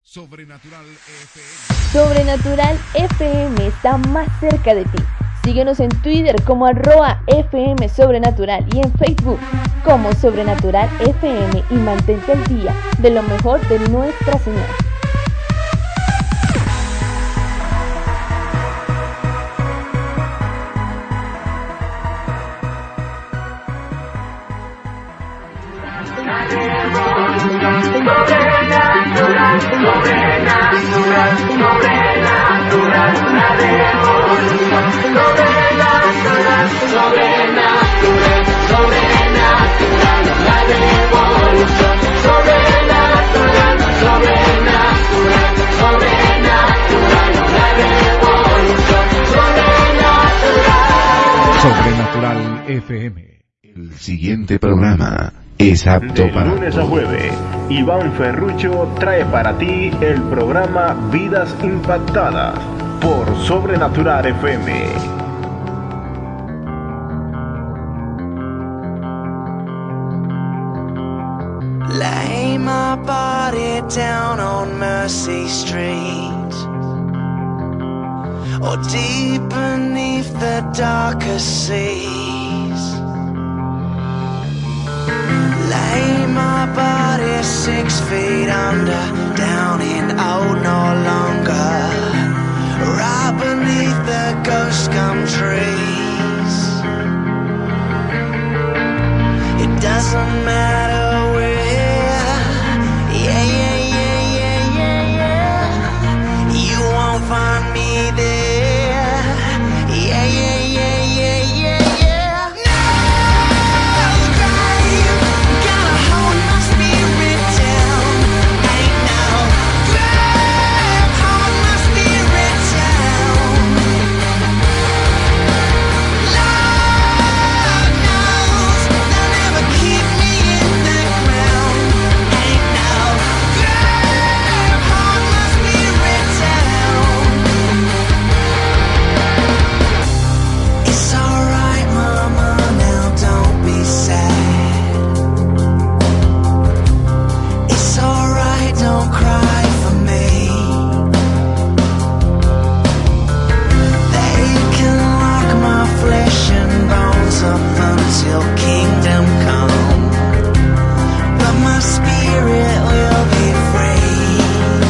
Sobrenatural FM. Sobrenatural FM está más cerca de ti. Síguenos en Twitter como @FM Sobrenatural y en Facebook como Sobrenatural FM y mantente al día de lo mejor de nuestra señal. Sobrenatural FM. El siguiente programa es apto de para lunes a jueves. Iván Ferrucho trae para ti el programa Vidas Impactadas por Sobrenatural FM. Lay my body down on Mercy Street, or deep beneath the darkest seas. Lay my body 6 feet under, down in old no longer, right beneath the ghost gum trees. It doesn't matter where. Find me there. Yeah, yeah, yeah, yeah, yeah, yeah. No grave gonna hold my spirit down. Ain't no grave hold my spirit down. Lord knows they'll never keep me in the ground. Ain't no grave hold my spirit down. It's alright, mama, now don't be sad. It's alright, don't cry for me. They can lock my flesh and bones up until kingdom come, but my spirit will be free.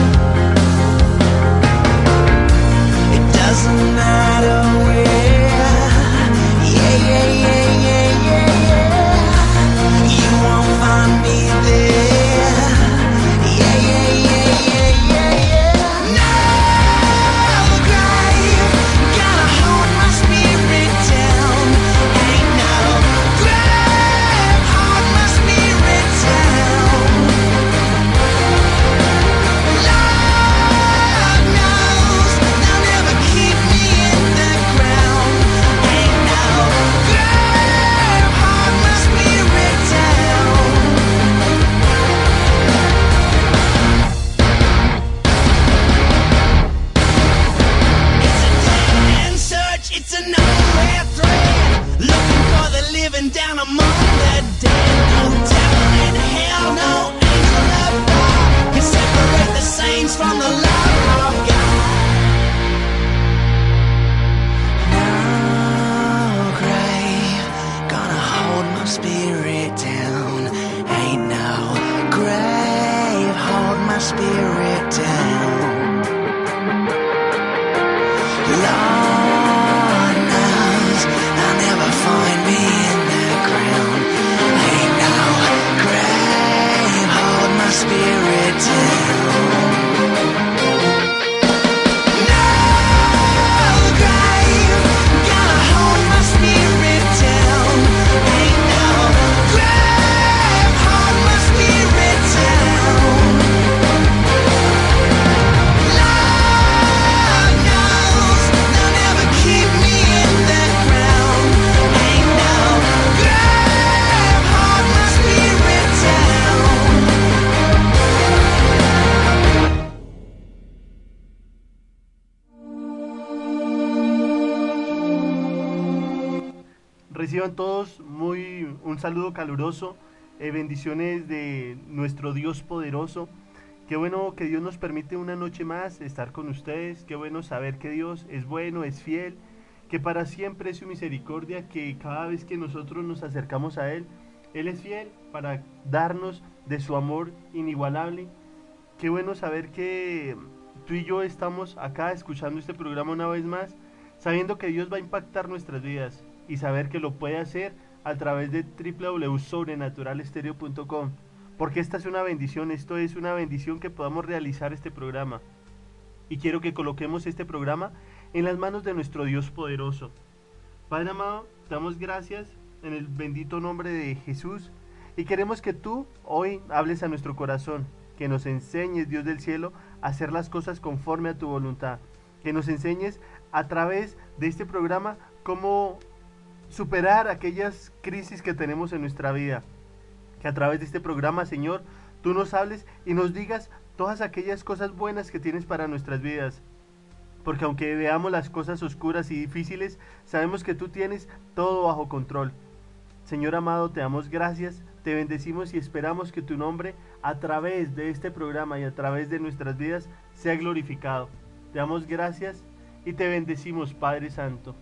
It doesn't matter where. Yeah, yeah, yeah, yeah, yeah, yeah. You won't find me there. Yeah, yeah, yeah, yeah, yeah, yeah. No grave gonna hold my spirit down. Ain't no grave hold my spirit down. Lord knows they'll never keep me in the ground. Ain't no grave hold my spirit down. It's a dead-end search, it's a nowhere thread, looking for the living down among the dead. No devil in hell, no angel of God can separate the saints from the love of God. No grave gonna hold my spirit down. Ain't no grave hold my spirit down. Lord knows they'll never find me in the ground. Ain't no grave hold my spirit down. No grave gonna hold my spirit down. Ain't no grave hold my spirit down. Lord knows they'll never keep me in the ground. Ain't no grave hold my spirit down. Reciban todos un saludo caluroso, bendiciones de nuestro Dios poderoso, Qué bueno que Dios nos permite una noche más estar con ustedes. Qué bueno saber que Dios es bueno, es fiel, que para siempre es su misericordia, que cada vez que nosotros nos acercamos a Él es fiel para darnos de su amor inigualable. Qué bueno saber que tú y yo estamos acá escuchando este programa una vez más, sabiendo que Dios va a impactar nuestras vidas y saber que lo puede hacer a través de www.sobrenaturalestereo.com. Porque esta es una bendición, esto es una bendición que podamos realizar este programa. Y quiero que coloquemos este programa en las manos de nuestro Dios poderoso. Padre amado, te damos gracias en el bendito nombre de Jesús. Y queremos que tú hoy hables a nuestro corazón, que nos enseñes, Dios del cielo, a hacer las cosas conforme a tu voluntad. Que nos enseñes a través de este programa cómo superar aquellas crisis que tenemos en nuestra vida. Que a través de este programa, Señor, tú nos hables y nos digas todas aquellas cosas buenas que tienes para nuestras vidas. Porque aunque veamos las cosas oscuras y difíciles, sabemos que tú tienes todo bajo control. Señor amado, te damos gracias, te bendecimos y esperamos que tu nombre, a través de este programa y a través de nuestras vidas, sea glorificado. Te damos gracias y te bendecimos, Padre Santo.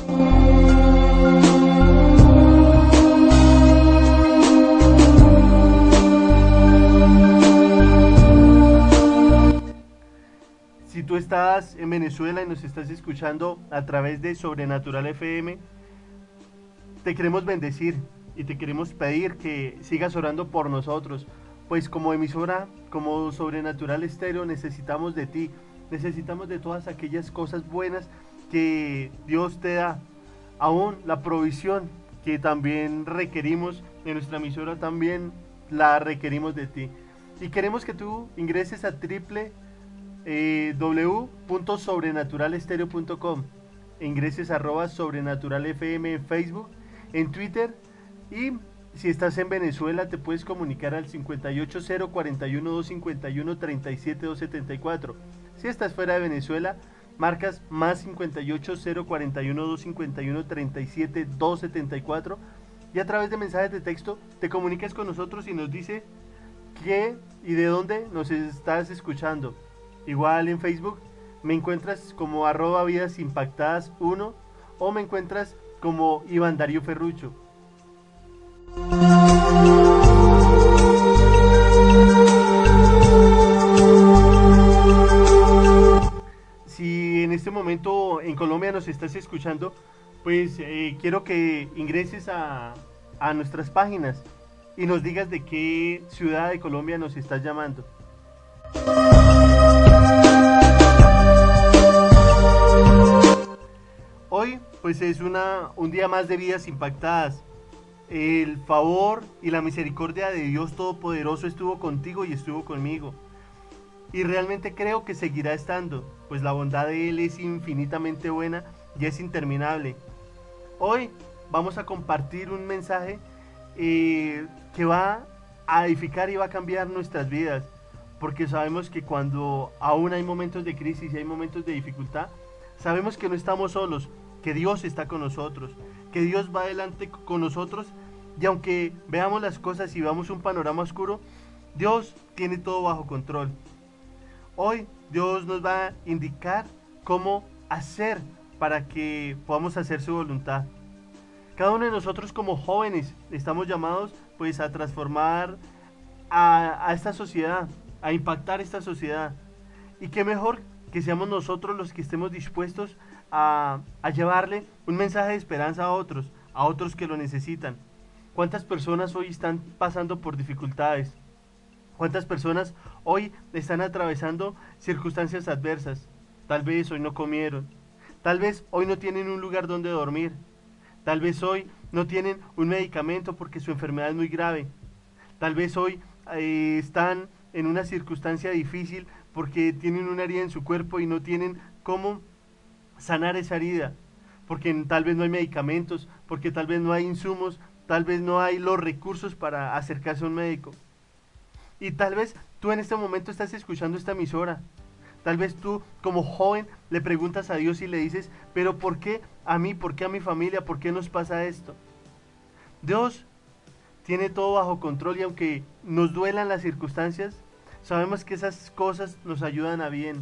Si tú estás en Venezuela y nos estás escuchando a través de Sobrenatural FM, te queremos bendecir y te queremos pedir que sigas orando por nosotros, pues como emisora, como Sobrenatural Estéreo, necesitamos de ti, necesitamos de todas aquellas cosas buenas que Dios te da, aún la provisión que también requerimos de nuestra emisora, también la requerimos de ti. Y queremos que tú ingreses a www.sobrenaturalestereo.com, ingreses @sobrenaturalfm en Facebook, en Twitter, y si estás en Venezuela te puedes comunicar al 58041-251-37274. Si estás fuera de Venezuela, marcas más 58041-251-37274 y a través de mensajes de texto te comunicas con nosotros y nos dice qué y de dónde nos estás escuchando. Igual en Facebook me encuentras como @vidasimpactadas1 o me encuentras como Iván Darío Ferrucho. Si en este momento en Colombia nos estás escuchando, pues quiero que ingreses a nuestras páginas y nos digas de qué ciudad de Colombia nos estás llamando. Hoy pues es un día más de Vidas Impactadas. El favor y la misericordia de Dios Todopoderoso estuvo contigo y estuvo conmigo. Y realmente creo que seguirá estando, pues la bondad de Él es infinitamente buena y es interminable. Hoy vamos a compartir un mensaje que va a edificar y va a cambiar nuestras vidas. Porque sabemos que cuando aún hay momentos de crisis y hay momentos de dificultad, sabemos que no estamos solos, que Dios está con nosotros, que Dios va adelante con nosotros, y aunque veamos las cosas y veamos un panorama oscuro, Dios tiene todo bajo control. Hoy Dios nos va a indicar cómo hacer para que podamos hacer su voluntad. Cada uno de nosotros como jóvenes estamos llamados pues a transformar a esta sociedad, a impactar esta sociedad. Y qué mejor que seamos nosotros los que estemos dispuestos a llevarle un mensaje de esperanza a otros que lo necesitan. ¿Cuántas personas hoy están pasando por dificultades? ¿Cuántas personas hoy están atravesando circunstancias adversas? Tal vez hoy no comieron, tal vez hoy no tienen un lugar donde dormir, tal vez hoy no tienen un medicamento porque su enfermedad es muy grave, tal vez hoy están en una circunstancia difícil porque tienen una herida en su cuerpo y no tienen cómo sanar esa herida, porque tal vez no hay medicamentos, porque tal vez no hay insumos, tal vez no hay los recursos para acercarse a un médico. Y tal vez tú en este momento estás escuchando esta emisora. Tal vez tú como joven le preguntas a Dios y le dices, pero ¿por qué a mí? ¿Por qué a mi familia? ¿Por qué nos pasa esto? Dios tiene todo bajo control y aunque nos duelan las circunstancias, Sabemos que esas cosas nos ayudan a bien.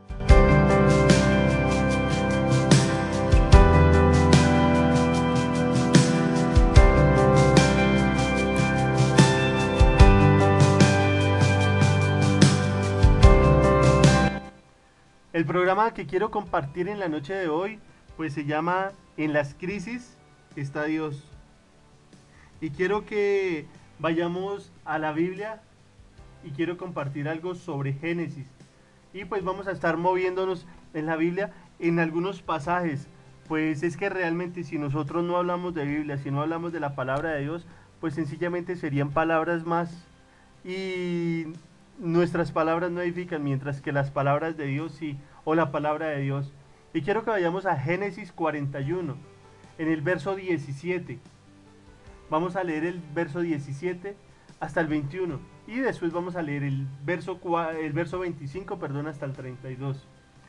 El programa que quiero compartir en la noche de hoy, pues se llama En las crisis está Dios. Y quiero que vayamos a la Biblia y quiero compartir algo sobre Génesis. Y pues vamos a estar moviéndonos en la Biblia en algunos pasajes. Pues es que realmente si nosotros no hablamos de Biblia, si no hablamos de la palabra de Dios, pues sencillamente serían palabras más. Y nuestras palabras no edifican, mientras que las palabras de Dios sí, o la palabra de Dios. Y quiero que vayamos a Génesis 41, en el verso 17. Vamos a leer el verso 17 hasta el 21. Y después vamos a leer el verso 25, perdón, hasta el 32.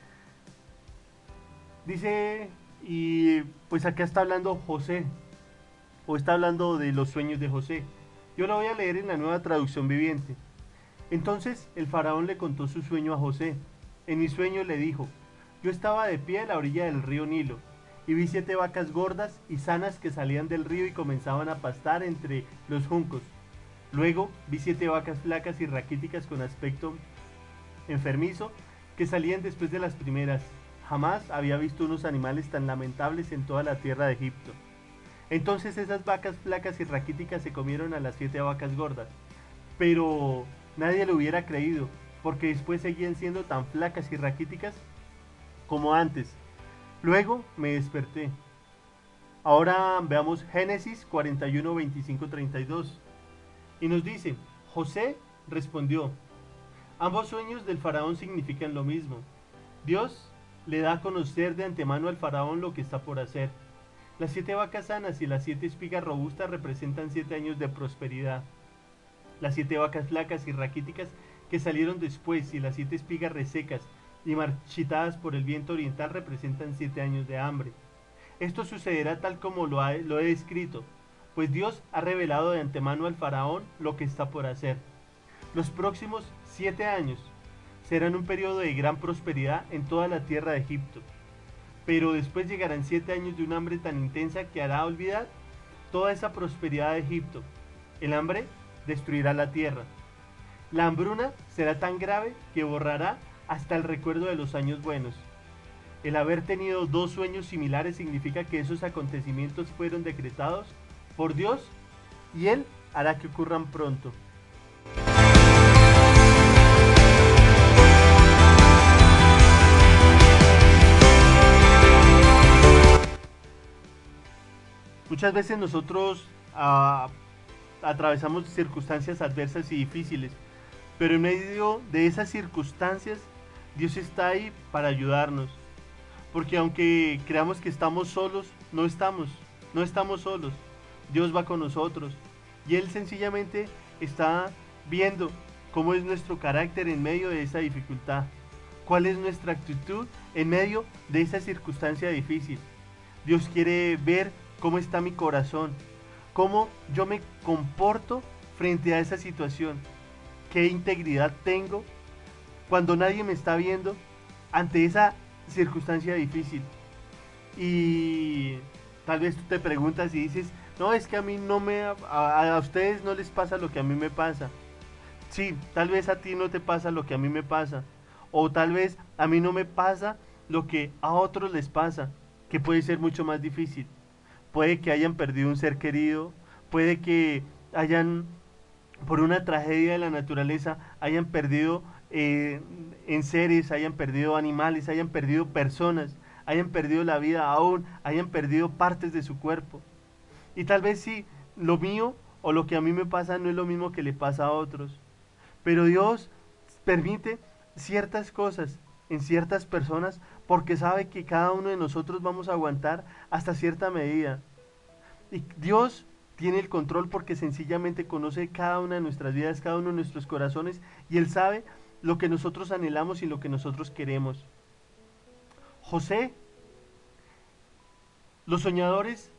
Dice, y pues acá está hablando José, o está hablando de los sueños de José. Yo lo voy a leer en la Nueva Traducción Viviente. Entonces el faraón le contó su sueño a José. En mi sueño le dijo, yo estaba de pie a la orilla del río Nilo, y vi 7 vacas gordas y sanas que salían del río y comenzaban a pastar entre los juncos. Luego vi 7 vacas flacas y raquíticas con aspecto enfermizo que salían después de las primeras. Jamás había visto unos animales tan lamentables en toda la tierra de Egipto. Entonces esas vacas flacas y raquíticas se comieron a las 7 vacas gordas. Pero nadie lo hubiera creído, porque después seguían siendo tan flacas y raquíticas como antes. Luego me desperté. Ahora veamos Génesis 41, 25, 32. Y nos dice, José respondió, ambos sueños del faraón significan lo mismo. Dios le da a conocer de antemano al faraón lo que está por hacer. Las 7 vacas sanas y las 7 espigas robustas representan 7 años de prosperidad. Las 7 vacas flacas y raquíticas que salieron después y las 7 espigas resecas y marchitadas por el viento oriental representan 7 años de hambre. Esto sucederá tal como lo he escrito, pues Dios ha revelado de antemano al faraón lo que está por hacer. Los próximos 7 años serán un periodo de gran prosperidad en toda la tierra de Egipto, pero después llegarán 7 años de un hambre tan intensa que hará olvidar toda esa prosperidad de Egipto. El hambre destruirá la tierra. La hambruna será tan grave que borrará hasta el recuerdo de los años buenos. El haber tenido 2 sueños similares significa que esos acontecimientos fueron decretados por Dios y Él hará que ocurran pronto. Muchas veces nosotros atravesamos circunstancias adversas y difíciles, pero en medio de esas circunstancias Dios está ahí para ayudarnos, porque aunque creamos que estamos solos, no estamos solos. Dios va con nosotros y Él sencillamente está viendo cómo es nuestro carácter en medio de esa dificultad, cuál es nuestra actitud en medio de esa circunstancia difícil. Dios quiere ver cómo está mi corazón, cómo yo me comporto frente a esa situación, qué integridad tengo cuando nadie me está viendo ante esa circunstancia difícil. Y tal vez tú te preguntas y dices, no, es que a mí a ustedes no les pasa lo que a mí me pasa. Sí, tal vez a ti no te pasa lo que a mí me pasa, o tal vez a mí no me pasa lo que a otros les pasa, que puede ser mucho más difícil. Puede que hayan perdido un ser querido, puede que hayan, por una tragedia de la naturaleza, hayan perdido en seres, hayan perdido animales, hayan perdido personas, hayan perdido la vida aún, hayan perdido partes de su cuerpo. Y tal vez sí, lo mío o lo que a mí me pasa no es lo mismo que le pasa a otros. Pero Dios permite ciertas cosas en ciertas personas porque sabe que cada uno de nosotros vamos a aguantar hasta cierta medida. Y Dios tiene el control porque sencillamente conoce cada una de nuestras vidas, cada uno de nuestros corazones, y Él sabe lo que nosotros anhelamos y lo que nosotros queremos. José, los soñadores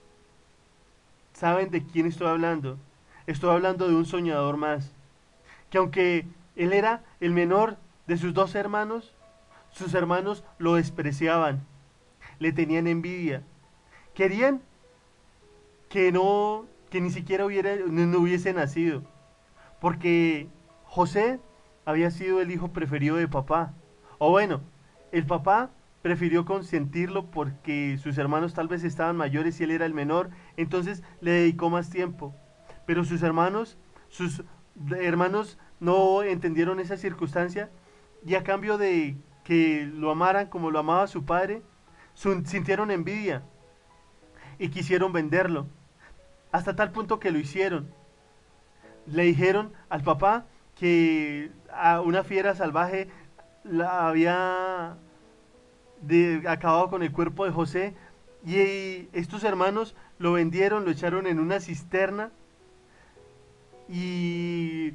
saben de quién estoy hablando. Estoy hablando de un soñador más, que aunque Él era el menor de sus 2 hermanos. Sus hermanos lo despreciaban, le tenían envidia, querían que ni siquiera no hubiese nacido, porque José había sido el hijo preferido de papá. O bueno, el papá prefirió consentirlo porque sus hermanos tal vez estaban mayores y él era el menor, entonces le dedicó más tiempo. Pero sus hermanos no entendieron esa circunstancia y a cambio de que lo amaran como lo amaba su padre, sintieron envidia y quisieron venderlo, hasta tal punto que lo hicieron. Le dijeron al papá que a una fiera salvaje había acabado con el cuerpo de José, y estos hermanos lo vendieron, lo echaron en una cisterna y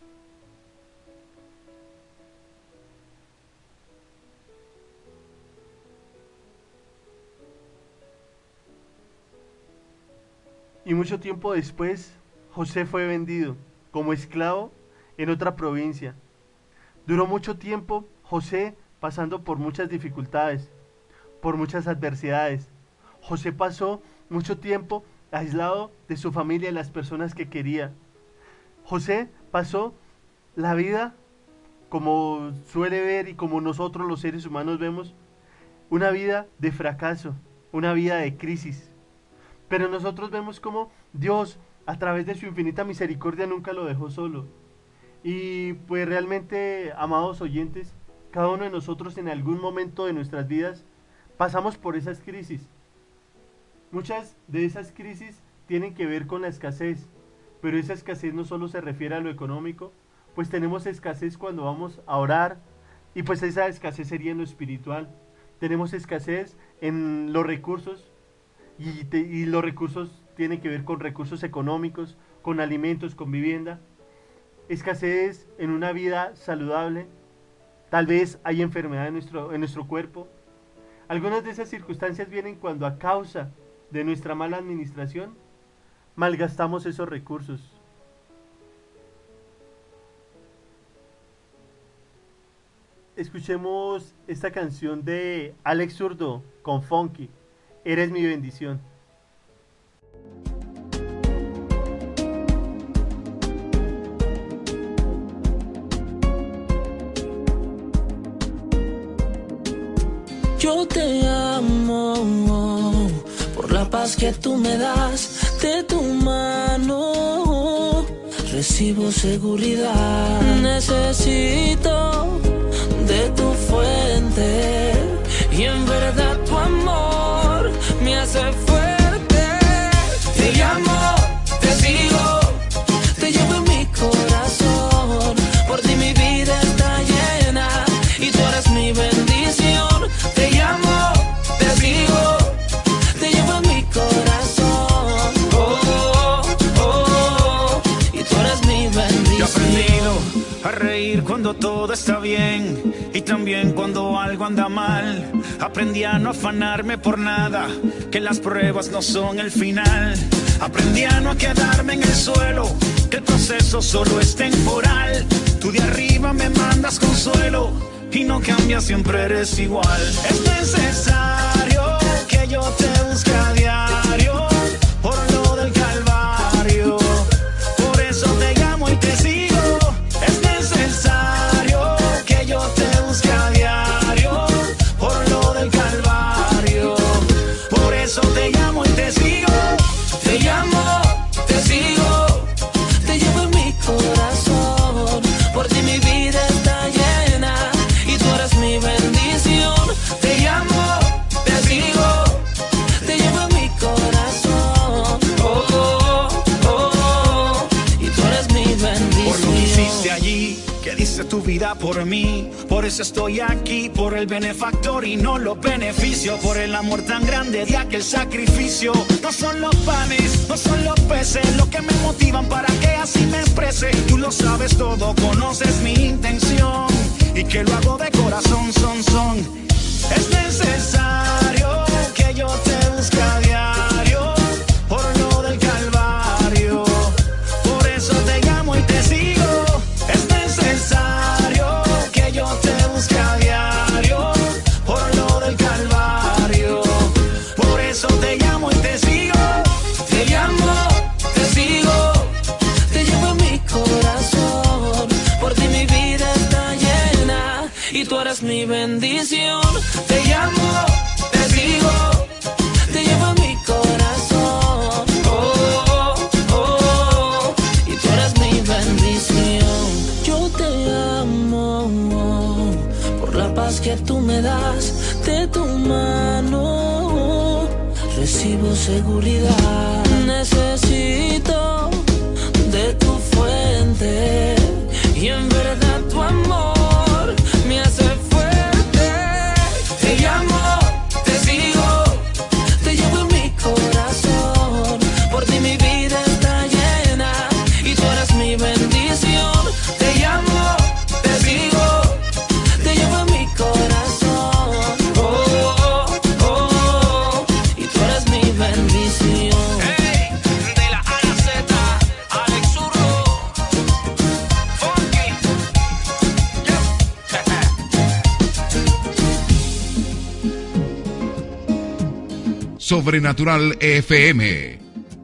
mucho tiempo después José fue vendido como esclavo en otra provincia. Duró mucho tiempo José pasando por muchas dificultades, por muchas adversidades. José pasó mucho tiempo aislado de su familia y las personas que quería. José pasó la vida como suele ver y como nosotros los seres humanos vemos, una vida de fracaso, una vida de crisis. Pero nosotros vemos como Dios, a través de su infinita misericordia, nunca lo dejó solo. Y pues realmente, amados oyentes, cada uno de nosotros en algún momento de nuestras vidas pasamos por esas crisis. Muchas de esas crisis tienen que ver con la escasez, pero esa escasez no solo se refiere a lo económico, pues tenemos escasez cuando vamos a orar, y pues esa escasez sería en lo espiritual. Tenemos escasez en los recursos, y los recursos tienen que ver con recursos económicos, con alimentos, con vivienda. Escasez en una vida saludable. Tal vez hay enfermedad en nuestro cuerpo. Algunas de esas circunstancias vienen cuando, a causa de nuestra mala administración, malgastamos esos recursos. Escuchemos esta canción de Alex Zurdo con Funky, Eres mi bendición. Yo te amo por la paz que tú me das, de tu mano recibo seguridad. Necesito de tu fuente y en verdad tu amor me hace fuerte. Te llamo, te sigo, te llevo en mi corazón. Por ti mi vida está llena y tú eres mi bendición. Te llamo, te sigo, te llevo en mi corazón. Oh, oh, oh, y tú eres mi bendición. Yo he aprendido a reír cuando todo está bien y también cuando algo anda mal. Aprendí a no afanarme por nada, que las pruebas no son el final. Aprendí a no quedarme en el suelo, que el proceso solo es temporal. Tú de arriba me mandas consuelo y no cambias, siempre eres igual. Es necesario que yo te busque a diario por lo del Calvario. Por eso te llamo y te sigo. Es necesario que yo te busque a diario por lo del Calvario. Por eso te llamo y te sigo. Te llamo, te sigo, te llevo en mi corazón. Por ti mi vida está llena y tú eres mi bendición. Te llamo, te sigo, te llevo en mi corazón. Oh, oh, oh, oh, y tú eres mi bendición. Por lo que hiciste allí, que diste tu vida por mí, por eso estoy aquí, por el benefactor y no los beneficios, por el amor tan grande de aquel sacrificio. No son los panes, no son los peces, lo que me motivan para que así me exprese. Tú lo sabes todo, conoces mi intención y que lo hago de corazón, son. Es necesario que yo te busque a diario por lo del Calvario. Por eso te llamo y te sigo. Es necesario eres mi bendición. Te llamo, te digo, te llevo en mi corazón. Oh, oh, oh, y tú eres mi bendición. Yo te amo, por la paz que tú me das. De tu mano recibo seguridad. Necesito de tu fuente y en verdad tu amor me hace fuerte. Te llamo, te sigo, te llevo en mi corazón. Por ti mi vida está llena y tú eres mi bendición. Te llamo, te sigo, te llevo en mi corazón. Oh, oh, oh, y tú eres mi bendición. Hey, de la A a la Z, Alex Zurdo, Funky, Sobrenatural FM.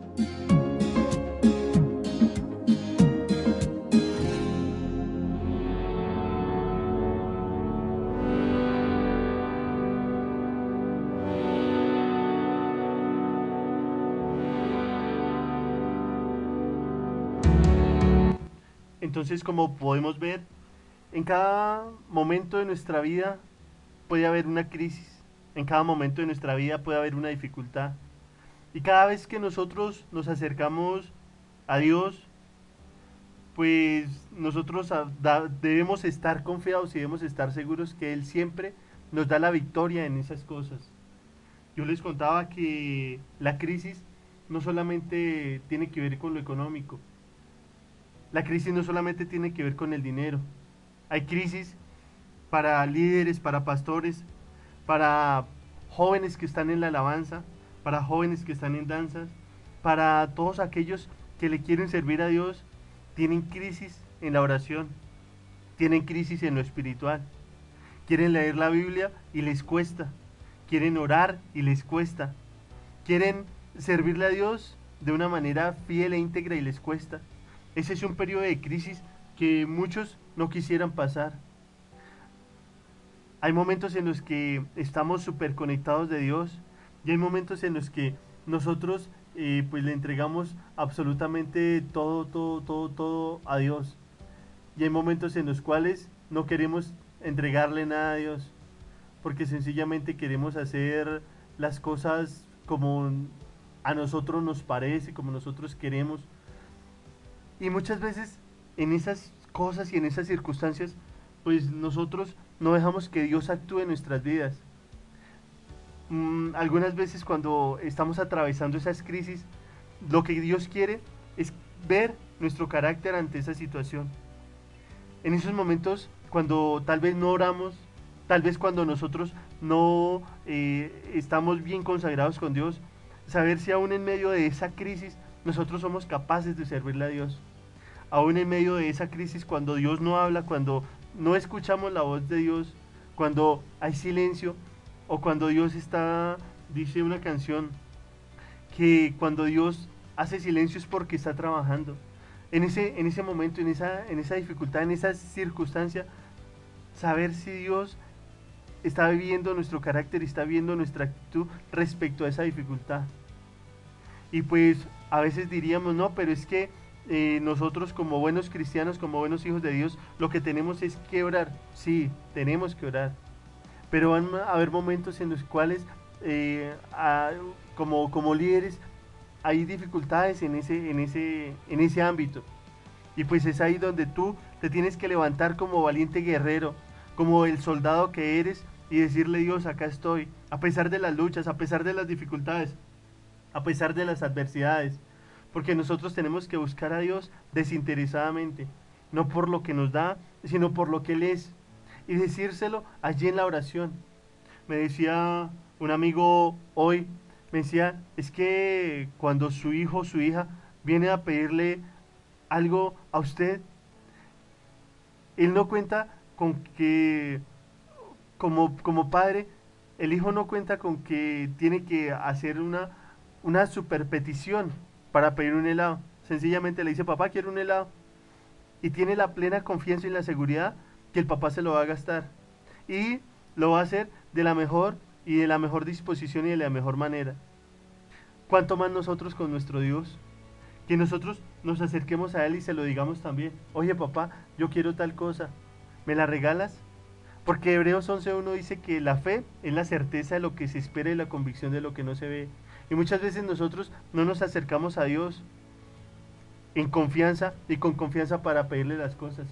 Entonces, como podemos ver, en cada momento de nuestra vida puede haber una crisis. En cada momento de nuestra vida puede haber una dificultad. Y cada vez que nosotros nos acercamos a Dios, pues nosotros debemos estar confiados y debemos estar seguros que Él siempre nos da la victoria en esas cosas. Yo les contaba que la crisis no solamente tiene que ver con lo económico. La crisis no solamente tiene que ver con el dinero. Hay crisis para líderes, para pastores, para jóvenes que están en la alabanza, para jóvenes que están en danzas, para todos aquellos que le quieren servir a Dios. Tienen crisis en la oración, tienen crisis en lo espiritual. Quieren leer la Biblia y les cuesta. Quieren orar y les cuesta. Quieren servirle a Dios de una manera fiel e íntegra y les cuesta. Ese es un periodo de crisis que muchos no quisieran pasar. Hay momentos en los que estamos súper conectados de Dios y hay momentos en los que nosotros pues le entregamos absolutamente todo a Dios. Y hay momentos en los cuales no queremos entregarle nada a Dios porque sencillamente queremos hacer las cosas como a nosotros nos parece, como nosotros queremos. Y muchas veces en esas cosas y en esas circunstancias, pues nosotros no dejamos que Dios actúe en nuestras vidas. Algunas veces cuando estamos atravesando esas crisis, lo que Dios quiere es ver nuestro carácter ante esa situación. En esos momentos, cuando tal vez no oramos, tal vez cuando nosotros no estamos bien consagrados con Dios, saber si aún en medio de esa crisis nosotros somos capaces de servirle a Dios. Aún en medio de esa crisis, cuando Dios no habla, cuando no escuchamos la voz de Dios, cuando hay silencio, o cuando Dios dice una canción, que cuando Dios hace silencio es porque está trabajando. En ese momento, en esa dificultad, en esa circunstancia, saber si Dios está viviendo nuestro carácter y está viendo nuestra actitud respecto a esa dificultad. Y pues a veces diríamos, no, pero es que nosotros como buenos cristianos, como buenos hijos de Dios, lo que tenemos es que orar. Sí, tenemos que orar. Pero van a haber momentos en los cuales como líderes hay dificultades en ese ámbito. Y pues es ahí donde tú te tienes que levantar como valiente guerrero, como el soldado que eres, y decirle: Dios, acá estoy, a pesar de las luchas, a pesar de las dificultades, a pesar de las adversidades. Porque nosotros tenemos que buscar a Dios desinteresadamente, no por lo que nos da, sino por lo que Él es, y decírselo allí en la oración. Me decía un amigo hoy, me decía, es que cuando su hijo o su hija viene a pedirle algo a usted, él no cuenta con que, como padre, el hijo no cuenta con que tiene que hacer una super petición para pedir un helado. Sencillamente le dice: papá, quiero un helado. Y tiene la plena confianza y la seguridad que el papá se lo va a gastar. y lo va a hacer de la mejor y de la mejor disposición y de la mejor manera. ¿Cuánto más nosotros con nuestro Dios? Que nosotros nos acerquemos a Él y se lo digamos también. Oye papá, yo quiero tal cosa, ¿me la regalas? Porque Hebreos 11:1 dice que la fe es la certeza de lo que se espera y la convicción de lo que no se ve. Y muchas veces nosotros no nos acercamos a Dios en confianza y con confianza para pedirle las cosas.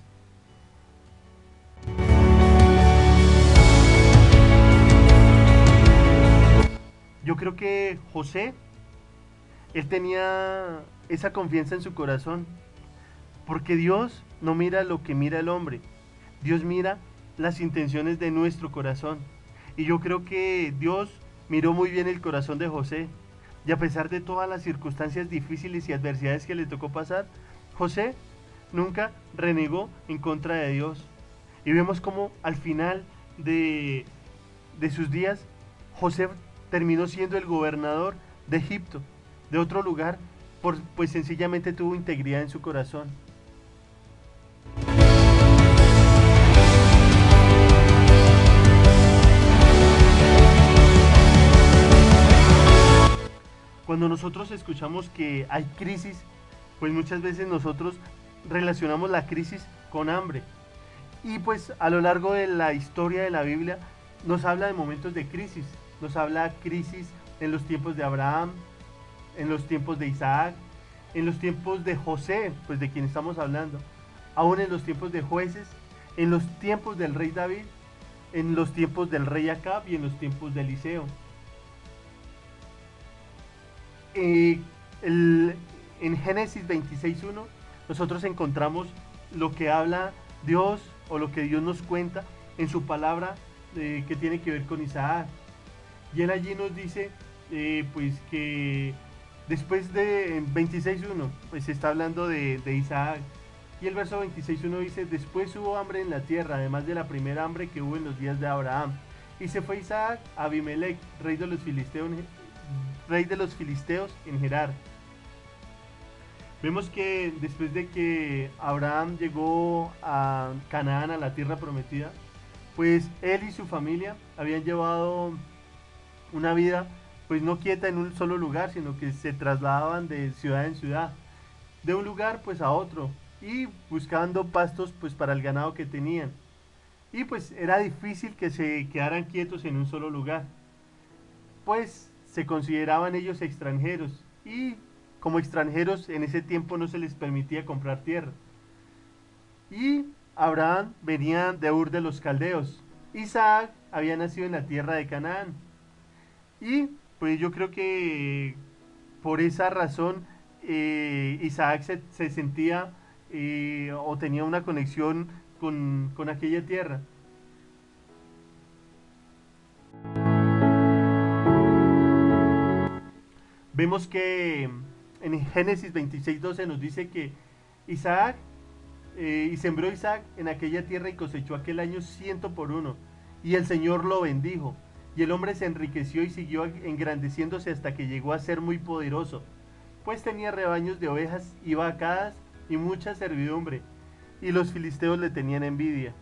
Yo creo que José, él tenía esa confianza en su corazón, porque Dios no mira lo que mira el hombre, Dios mira las intenciones de nuestro corazón. Y yo creo que Dios miró muy bien el corazón de José, y a pesar de todas las circunstancias difíciles y adversidades que le tocó pasar, José nunca renegó en contra de Dios. Y vemos como al final de sus días, José terminó siendo el gobernador de Egipto, de otro lugar, pues sencillamente tuvo integridad en su corazón. Cuando nosotros escuchamos que hay crisis, pues muchas veces nosotros relacionamos la crisis con hambre. Y pues a lo largo de la historia de la Biblia nos habla de momentos de crisis. Nos habla de crisis en los tiempos de Abraham, en los tiempos de Isaac, en los tiempos de José, pues de quien estamos hablando, aún en los tiempos de jueces, en los tiempos del rey David, en los tiempos del rey Acab y en los tiempos de Eliseo. En Génesis 26:1 nosotros encontramos lo que habla Dios o lo que Dios nos cuenta en su palabra que tiene que ver con Isaac. Y él allí nos dice pues que después de 26:1 pues se está hablando de Isaac, y el verso 26:1 dice: después hubo hambre en la tierra, además de la primera hambre que hubo en los días de Abraham, y se fue Isaac a Abimelech, rey de los filisteos en Gerar. Vemos que después de que Abraham llegó a Canaán, a la tierra prometida, pues él y su familia habían llevado una vida pues no quieta en un solo lugar, sino que se trasladaban de ciudad en ciudad, de un lugar pues a otro, y buscando pastos pues para el ganado que tenían. Y pues era difícil que se quedaran quietos en un solo lugar, pues se consideraban ellos extranjeros, y como extranjeros en ese tiempo no se les permitía comprar tierra. Y Abraham venía de Ur de los Caldeos, Isaac había nacido en la tierra de Canaán, y pues yo creo que por esa razón Isaac se sentía o tenía una conexión con aquella tierra. Vemos que en Génesis 26:12 nos dice que Isaac y sembró Isaac en aquella tierra y cosechó aquel año 100 por 1, y el Señor lo bendijo, y el hombre se enriqueció y siguió engrandeciéndose hasta que llegó a ser muy poderoso, pues tenía rebaños de ovejas y vacas y mucha servidumbre, y los filisteos le tenían envidia.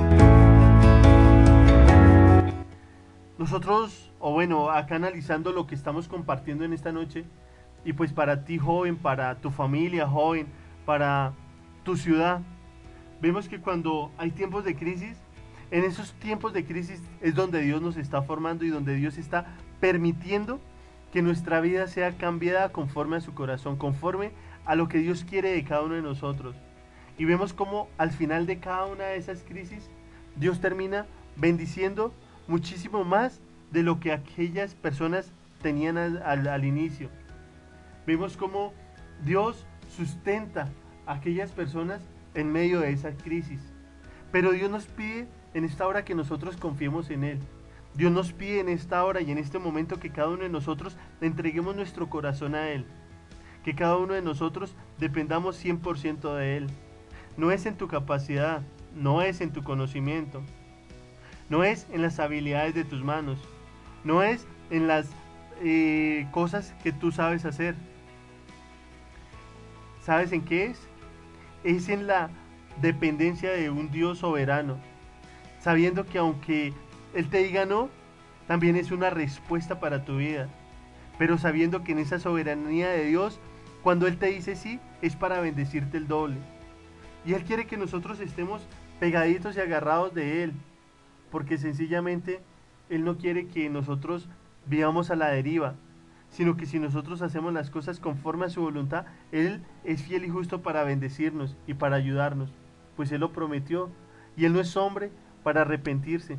Nosotros, o bueno, acá analizando lo que estamos compartiendo en esta noche, y pues para ti joven, para tu familia joven, para tu ciudad, vemos que cuando hay tiempos de crisis, en esos tiempos de crisis es donde Dios nos está formando y donde Dios está permitiendo que nuestra vida sea cambiada conforme a su corazón, conforme a lo que Dios quiere de cada uno de nosotros. Y vemos como al final de cada una de esas crisis, Dios termina bendiciendo muchísimo más de lo que aquellas personas tenían al inicio. Vemos como Dios sustenta a aquellas personas en medio de esa crisis. Pero Dios nos pide en esta hora que nosotros confiemos en Él. Dios nos pide en esta hora y en este momento que cada uno de nosotros le entreguemos nuestro corazón a Él. Que cada uno de nosotros dependamos 100% de Él. No es en tu capacidad, no es en tu conocimiento, no es en las habilidades de tus manos, no es en las cosas que tú sabes hacer. ¿Sabes en qué es? Es en la dependencia de un Dios soberano. sabiendo que aunque Él te diga no, también es una respuesta para tu vida, pero sabiendo que en esa soberanía de Dios, cuando Él te dice sí, es para bendecirte el doble. Y Él quiere que nosotros estemos pegaditos y agarrados de Él, porque sencillamente Él no quiere que nosotros vivamos a la deriva, sino que si nosotros hacemos las cosas conforme a su voluntad, Él es fiel y justo para bendecirnos y para ayudarnos, pues Él lo prometió, y Él no es hombre para arrepentirse.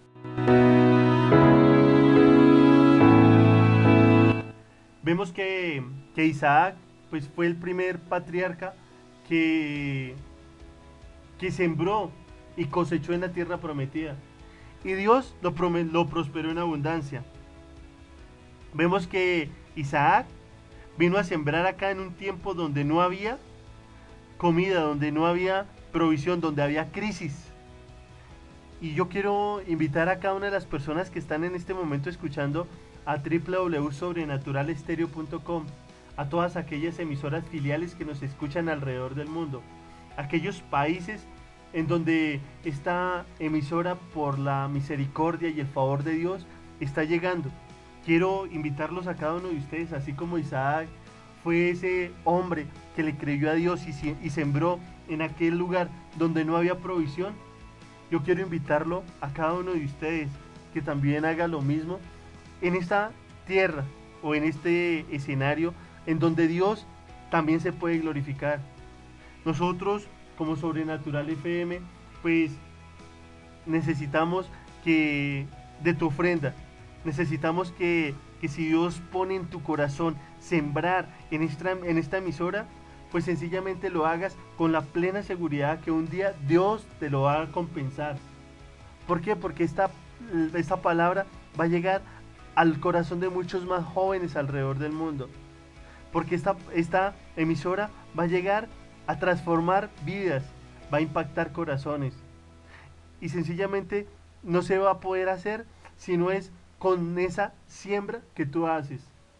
Vemos que Isaac pues fue el primer patriarca que, que sembró y cosechó en la tierra prometida. Y Dios lo prosperó en abundancia. Vemos que Isaac vino a sembrar acá en un tiempo donde no había comida, donde no había provisión, donde había crisis. Y yo quiero invitar a cada una de las personas que están en este momento escuchando a www.sobrenaturalestereo.com, a todas aquellas emisoras filiales que nos escuchan alrededor del mundo, aquellos países en donde esta emisora, por la misericordia y el favor de Dios, está llegando. Quiero invitarlos a cada uno de ustedes, así como Isaac fue ese hombre que le creyó a Dios y sembró en aquel lugar donde no había provisión. Yo quiero invitarlo a cada uno de ustedes que también haga lo mismo en esta tierra o en este escenario en donde Dios también se puede glorificar. Nosotros, como Sobrenatural FM, pues necesitamos de tu ofrenda. Necesitamos que si Dios pone en tu corazón sembrar en esta emisora, pues sencillamente lo hagas con la plena seguridad que un día Dios te lo va a compensar. ¿Por qué? Porque esta palabra va a llegar al corazón de muchos más jóvenes alrededor del mundo. Porque esta emisora va a llegar a transformar vidas, va a impactar corazones. Y sencillamente no se va a poder hacer si no es con esa siembra que tú haces.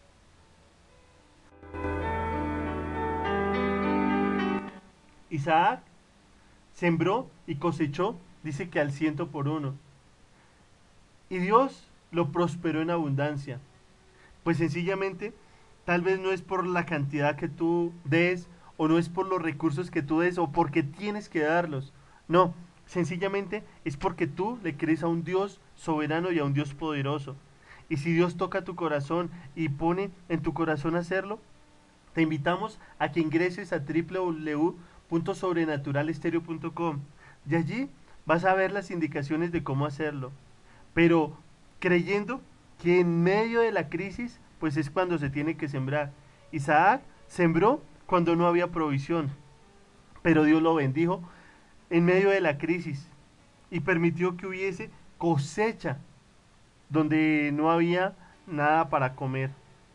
Isaac sembró y cosechó, dice que al 100 por 1. Y Dios lo prosperó en abundancia. Pues sencillamente, tal vez no es por la cantidad que tú des, o no es por los recursos que tú des, o porque tienes que darlos. No, sencillamente es porque tú le crees a un Dios soberano y a un Dios poderoso. Y si Dios toca tu corazón y pone en tu corazón hacerlo, te invitamos a que ingreses a www.sobrenaturalestereo.com, y allí vas a ver las indicaciones de cómo hacerlo, pero creyendo que en medio de la crisis pues es cuando se tiene que sembrar. Isaac sembró cuando no había provisión, pero Dios lo bendijo en medio de la crisis y permitió que hubiese cosecha donde no había nada para comer.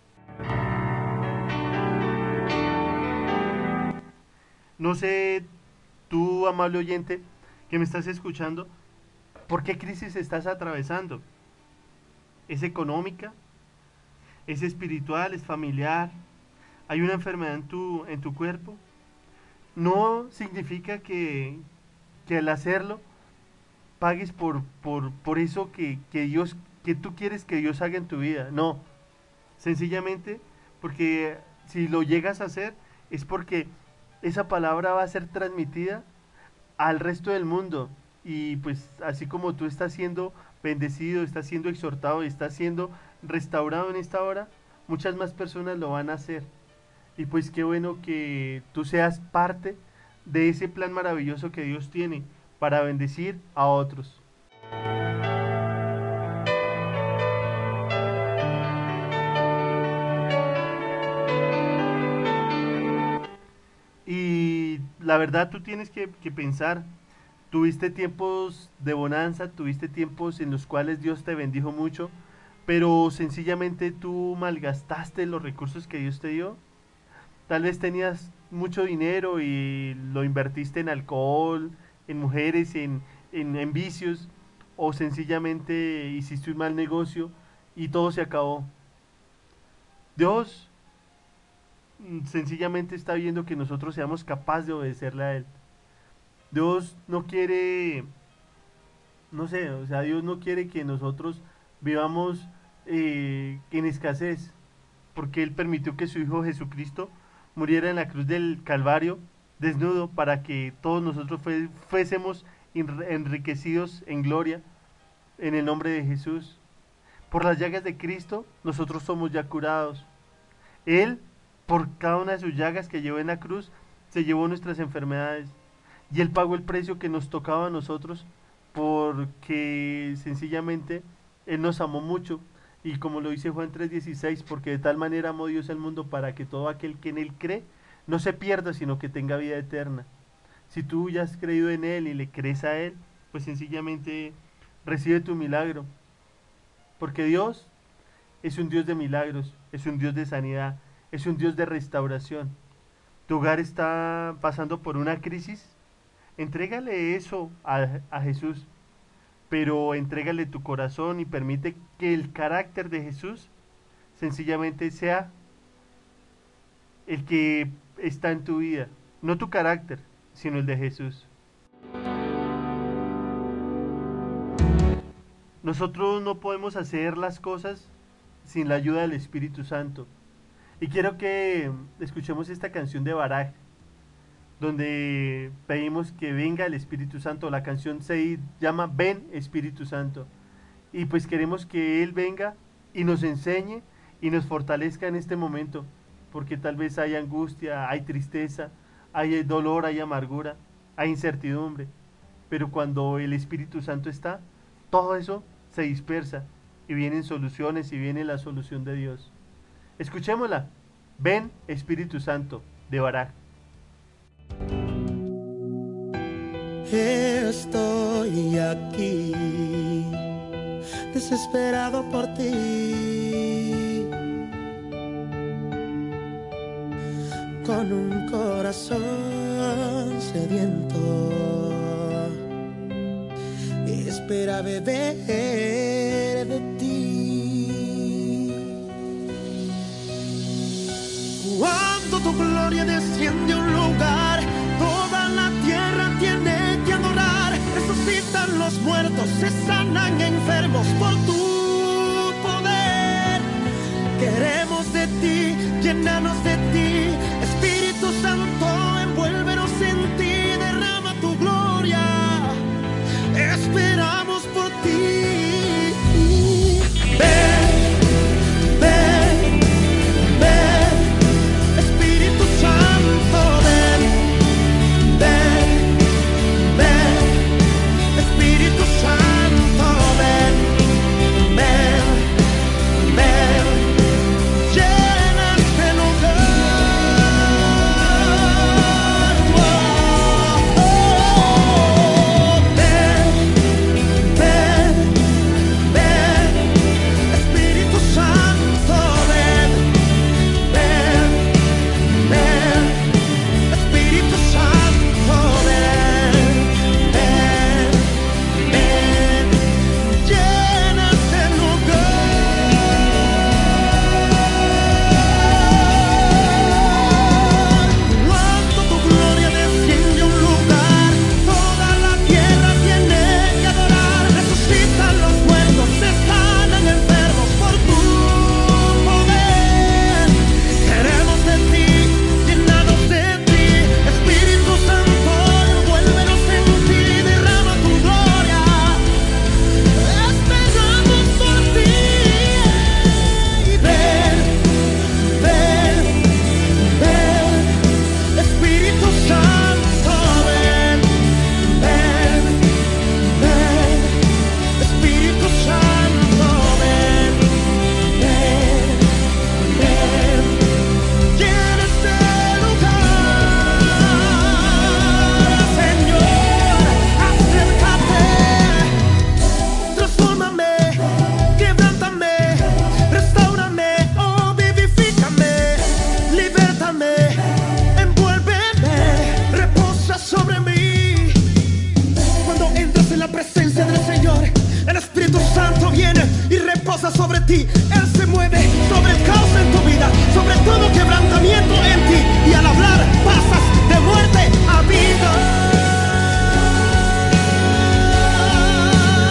No sé, tú, amable oyente, que me estás escuchando, ¿por qué crisis estás atravesando? ¿Es económica? ¿Es espiritual? ¿Es familiar? ¿Hay una enfermedad en tu cuerpo? No significa que al hacerlo pagues por eso que tú quieres que Dios haga en tu vida. No, sencillamente porque si lo llegas a hacer es porque esa palabra va a ser transmitida al resto del mundo, y pues así como tú estás siendo bendecido, estás siendo exhortado y estás siendo restaurado en esta hora, muchas más personas lo van a hacer. Y pues qué bueno que tú seas parte de ese plan maravilloso que Dios tiene para bendecir a otros. Y la verdad tú tienes que pensar, tuviste tiempos de bonanza, tuviste tiempos en los cuales Dios te bendijo mucho, pero sencillamente tú malgastaste los recursos que Dios te dio. Tal vez tenías mucho dinero y lo invertiste en alcohol, en mujeres, en vicios, o sencillamente hiciste un mal negocio y todo se acabó. Dios sencillamente está viendo que nosotros seamos capaces de obedecerle a Él. Dios no quiere no sé, o sea, Dios no quiere que nosotros vivamos en escasez, porque Él permitió que su Hijo Jesucristo muriera en la cruz del Calvario, desnudo, para que todos nosotros fuésemos enriquecidos en gloria en el nombre de Jesús. Por las llagas de Cristo, nosotros somos ya curados. Él, por cada una de sus llagas que llevó en la cruz, se llevó nuestras enfermedades. Y Él pagó el precio que nos tocaba a nosotros, porque sencillamente Él nos amó mucho. Y como lo dice Juan 3:16, porque de tal manera amó Dios el mundo para que todo aquel que en Él cree no se pierda, sino que tenga vida eterna. Si tú ya has creído en Él y le crees a Él, pues sencillamente recibe tu milagro. Porque Dios es un Dios de milagros, es un Dios de sanidad, es un Dios de restauración. Tu hogar está pasando por una crisis, entrégale eso a Jesús, pero entrégale tu corazón y permite que el carácter de Jesús sencillamente sea el que está en tu vida, no tu carácter, sino el de Jesús. Nosotros no podemos hacer las cosas sin la ayuda del Espíritu Santo. Y quiero que escuchemos esta canción de Baraj, donde pedimos que venga el Espíritu Santo. La canción se llama Ven Espíritu Santo. Y pues queremos que Él venga y nos enseñe y nos fortalezca en este momento, porque tal vez hay angustia, hay tristeza, hay dolor, hay amargura, hay incertidumbre. Pero cuando el Espíritu Santo está, todo eso se dispersa y vienen soluciones y viene la solución de Dios. Escuchémosla. Ven Espíritu Santo, de Baraj. Estoy aquí, desesperado por ti, con un corazón sediento. Espera beber de ti. Cuando tu gloria desciende a un lugar, toda la tierra tiene que adorar. Resucitan los muertos, se sanan enfermos por tu poder. Queremos de ti, llénanos de ti. Espíritu Santo, envuélvenos en ti, derrama tu gloria. Esperamos por ti. Ven, ven, ven, Espíritu Santo, ven, ven, ven, Espíritu Santo, ven, ven, ven, llena este lugar. Oh, oh, ven, ven, ven, Espíritu Santo, ven, ven, ven, Espíritu Santo, ven, ven, ven, llena este lugar. Cuando tu gloria desciende a un lugar, toda la tierra tiene que adorar. Resucitan los muertos, se sanan enfermos por tu poder. Queremos de ti, llenados de ti. Espíritu Santo, envuélvenos en ti, derrama tu gloria. Esperamos por ti. Ven, ven, ven, Espíritu Santo, ven, ven, ven, Espíritu Santo, ven, ven, ven, llena este lugar. Señor, acércate, transfórmame, quebrántame, restáurame, oh, vivifícame, libértame, envuélveme, reposa sobre mí. Cuando entras en la presencia del Señor, el Espíritu Santo viene y reposa sobre ti. Él se mueve sobre el caos en tu vida, sobre todo quebrantamiento en ti, y al hablar pasas de muerte a vida.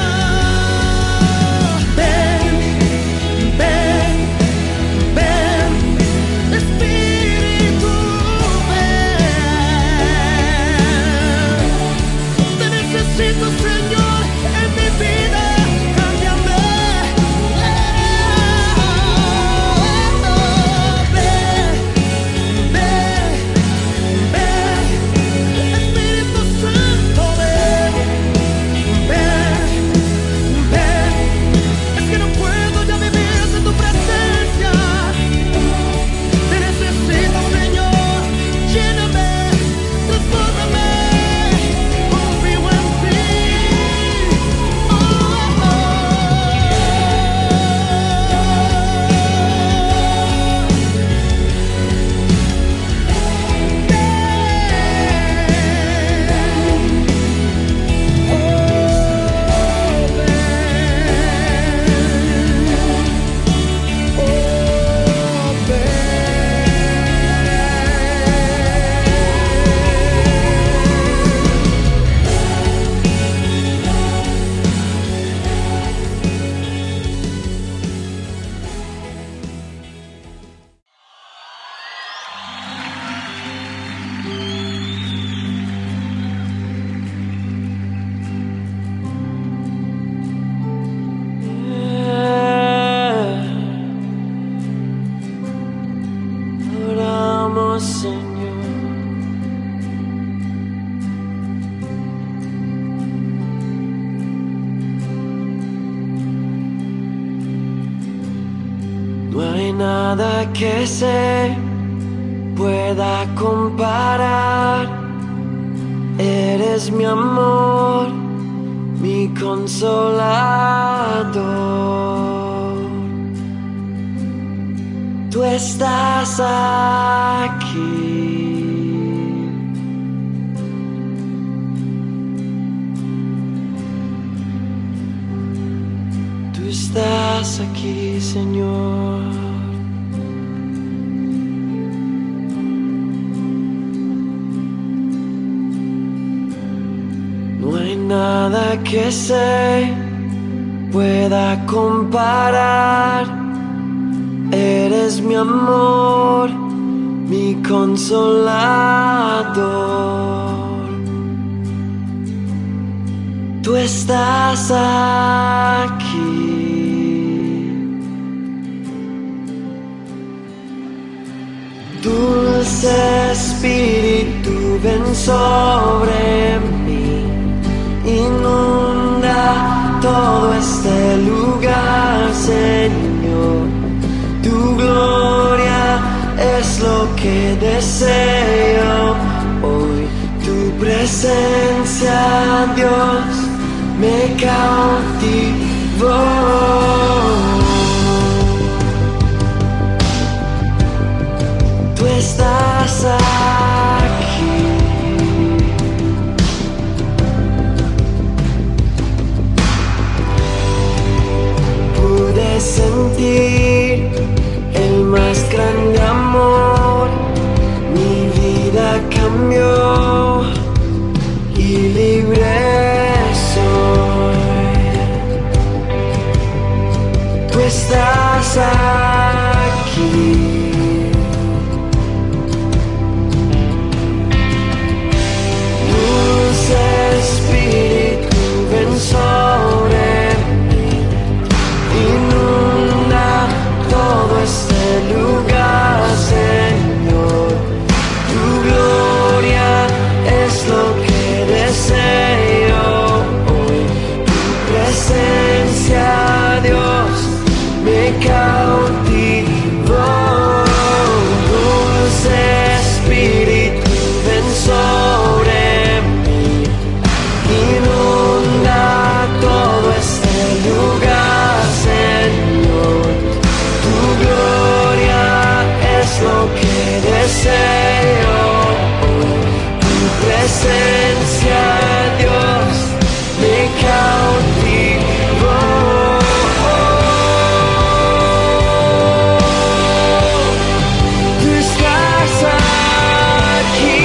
nada que se pueda comparar. Eres mi amor, mi consolador. Tú estás aquí. Tú estás aquí, Señor. No hay nada que se pueda comparar. Eres mi amor, mi consolador. Tú estás aquí. Dulce Espíritu, ven sobre mí. Inunda todo este lugar, Señor. Tu gloria es lo que deseo hoy. Tu presencia, Dios, me cautivó. Tú estás aquí. Pude sentir el más grande amor. Mi vida cambió y libre soy. Tú estás aquí. Dulce Espíritu, ven sobre mí. Inunda todo este lugar, Señor. Tu gloria es lo que deseo hoy. Tu presencia, Dios, me cautivó. Dulce Espíritu, ven sobre mí. Inunda todo este lugar, Señor. Tu gloria es lo que deseo hoy. Tu presencia, Dios, me cautivó. Tú estás aquí.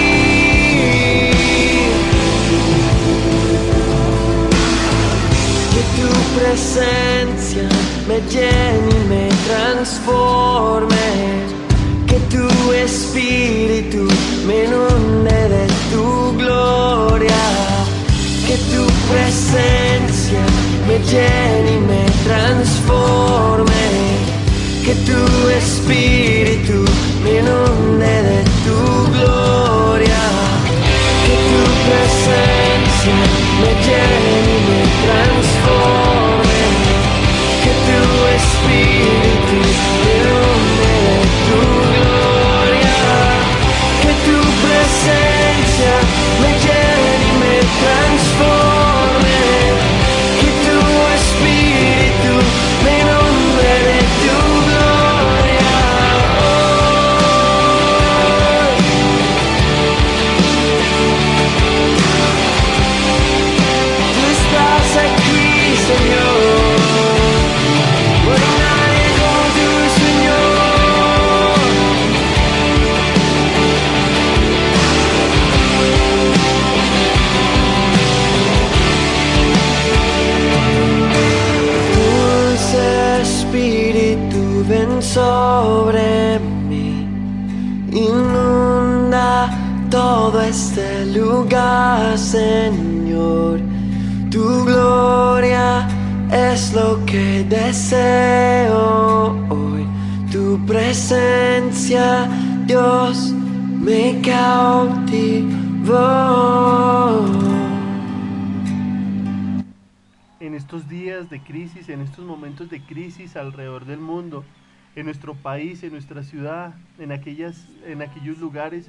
Que tu presencia me llene y me transforme. Que tu espíritu me inunde de tu gloria. Que tu presencia me llene y me transforme. Que tu espíritu me inunde de tu gloria. Que tu presencia me llene y me transforme. Que tu espíritu me inunde de tu gloria. Que tu presencia me llene y me transforme. Que tu espíritu me inunde de tu gloria. Tú estás aquí, Señor. No hay nadie como tú, Señor. Dulce Espíritu, ven sobre mí. Inunda todo este lugar, Señor. Tu gloria es lo que deseo hoy. Tu presencia, Dios, me cautivó. En estos días de crisis, en estos momentos de crisis alrededor del mundo, en nuestro país, en nuestra ciudad, en aquellos lugares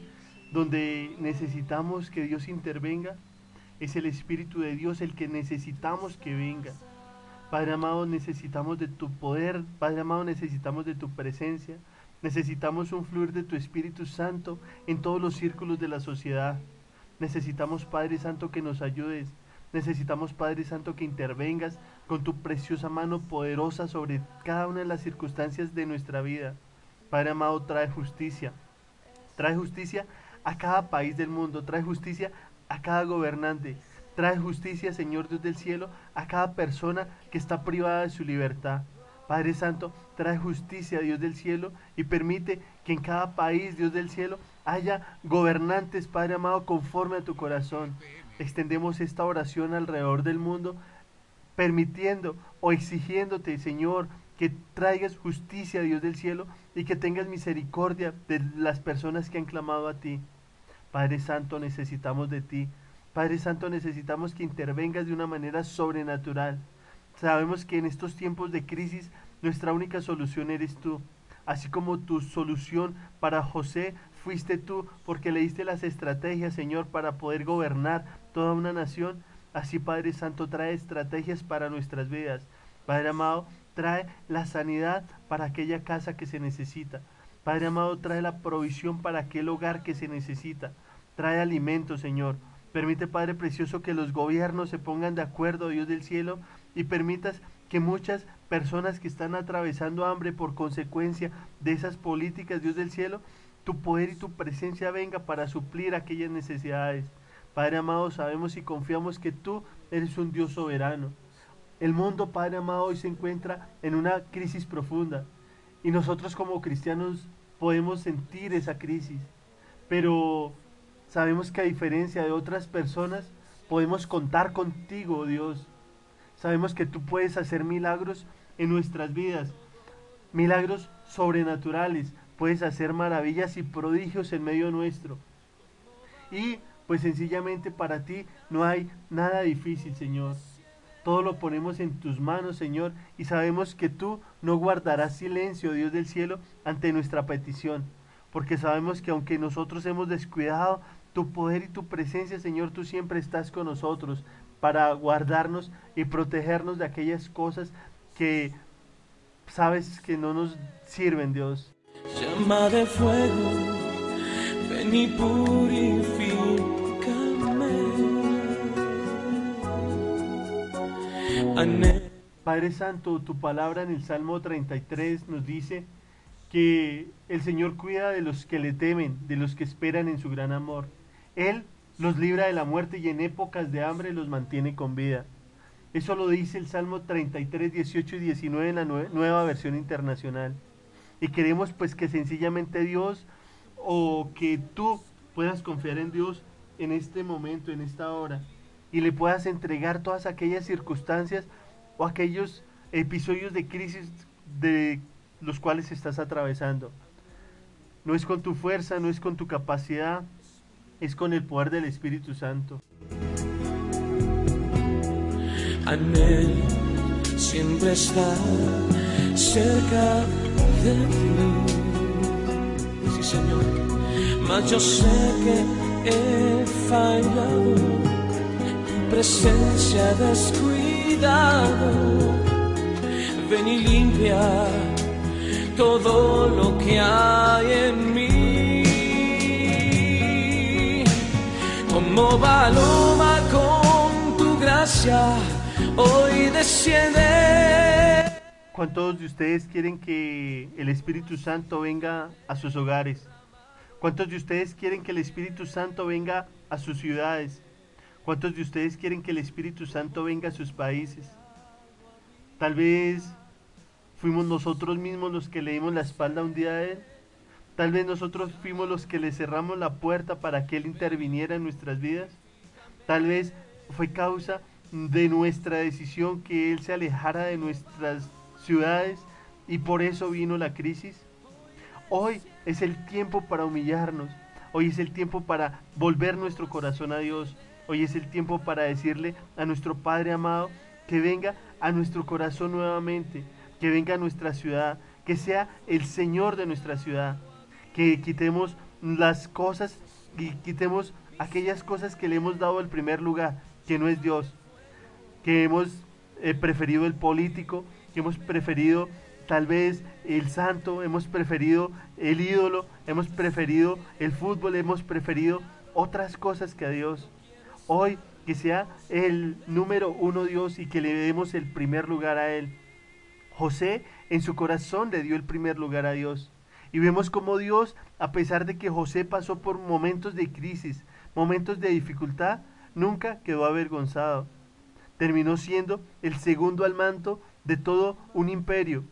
donde necesitamos que Dios intervenga. Es el Espíritu de Dios el que necesitamos que venga. Padre amado, necesitamos de tu poder. Padre amado, necesitamos de tu presencia. Necesitamos un fluir de tu Espíritu Santo en todos los círculos de la sociedad. Necesitamos, Padre Santo, que nos ayudes. Necesitamos, Padre Santo, que intervengas con tu preciosa mano poderosa sobre cada una de las circunstancias de nuestra vida. Padre amado, trae justicia. Trae justicia a cada país del mundo. Trae justicia a cada gobernante. Trae justicia, Señor Dios del cielo, a cada persona que está privada de su libertad. Padre Santo, trae justicia, Dios del cielo, y permite que en cada país, Dios del cielo, haya gobernantes, Padre amado, conforme a tu corazón. Extendemos esta oración alrededor del mundo, permitiendo o exigiéndote, Señor, que traigas justicia, Dios del cielo, y que tengas misericordia de las personas que han clamado a ti. Padre Santo, necesitamos de ti. Padre Santo, necesitamos que intervengas de una manera sobrenatural. Sabemos que en estos tiempos de crisis nuestra única solución eres tú. Así como tu solución para José fuiste tú, porque le diste las estrategias, Señor, para poder gobernar toda una nación. Así, Padre Santo, trae estrategias para nuestras vidas. Padre amado, trae la sanidad para aquella casa que se necesita. Padre amado, trae la provisión para aquel hogar que se necesita. Trae alimento, Señor. Permite, Padre precioso, que los gobiernos se pongan de acuerdo, Dios del cielo, y permitas que muchas personas que están atravesando hambre por consecuencia de esas políticas, Dios del cielo, tu poder y tu presencia venga para suplir aquellas necesidades. Padre amado, sabemos y confiamos que tú eres un Dios soberano. El mundo, Padre amado, hoy se encuentra en una crisis profunda, y nosotros como cristianos podemos sentir esa crisis, pero sabemos que a diferencia de otras personas, podemos contar contigo, Dios. Sabemos que tú puedes hacer milagros en nuestras vidas, milagros sobrenaturales. Puedes hacer maravillas y prodigios en medio nuestro. Y pues sencillamente para ti no hay nada difícil, Señor. Todo lo ponemos en tus manos, Señor, y sabemos que tú no guardarás silencio, Dios del cielo, ante nuestra petición. Porque sabemos que aunque nosotros hemos descuidado tu poder y tu presencia, Señor, tú siempre estás con nosotros para guardarnos y protegernos de aquellas cosas que sabes que no nos sirven, Dios. Llama de fuego, ven y purifícame. Padre Santo, tu palabra en el Salmo 33 nos dice que el Señor cuida de los que le temen, de los que esperan en su gran amor. Él los libra de la muerte y en épocas de hambre los mantiene con vida. Eso lo dice el Salmo 33, 18 y 19 en la nueva versión internacional. Y queremos pues que sencillamente Dios, o que tú puedas confiar en Dios en este momento, en esta hora, y le puedas entregar todas aquellas circunstancias o aquellos episodios de crisis de los cuales estás atravesando. No es con tu fuerza, no es con tu capacidad, es con el poder del Espíritu Santo. Anhelo siempre estar cerca de ti. Sí, Señor, mas yo sé que he fallado, tu presencia descuidado. Ven y limpia todo lo que hay en mí. Como paloma con tu gracia, hoy desciende. ¿Cuántos de ustedes quieren que el Espíritu Santo venga a sus hogares? ¿Cuántos de ustedes quieren que el Espíritu Santo venga a sus ciudades? ¿Cuántos de ustedes quieren que el Espíritu Santo venga a sus países? Tal vez fuimos nosotros mismos los que le dimos la espalda un día a Él. Tal vez nosotros fuimos los que le cerramos la puerta para que Él interviniera en nuestras vidas. Tal vez fue causa de nuestra decisión que Él se alejara de nuestras ciudades y por eso vino la crisis. Hoy es el tiempo para humillarnos. Hoy es el tiempo para volver nuestro corazón a Dios. Hoy es el tiempo para decirle a nuestro Padre amado que venga a nuestro corazón nuevamente, que venga a nuestra ciudad, que sea el Señor de nuestra ciudad, que quitemos las cosas y quitemos aquellas cosas que le hemos dado el primer lugar, que no es Dios, que hemos preferido el político, que hemos preferido tal vez el santo, hemos preferido el ídolo, hemos preferido el fútbol, hemos preferido otras cosas que a Dios. Hoy que sea el número uno Dios y que le demos el primer lugar a Él. José en su corazón le dio el primer lugar a Dios. Y vemos como Dios, a pesar de que José pasó por momentos de crisis, momentos de dificultad, nunca quedó avergonzado. Terminó siendo el segundo al mando de todo un imperio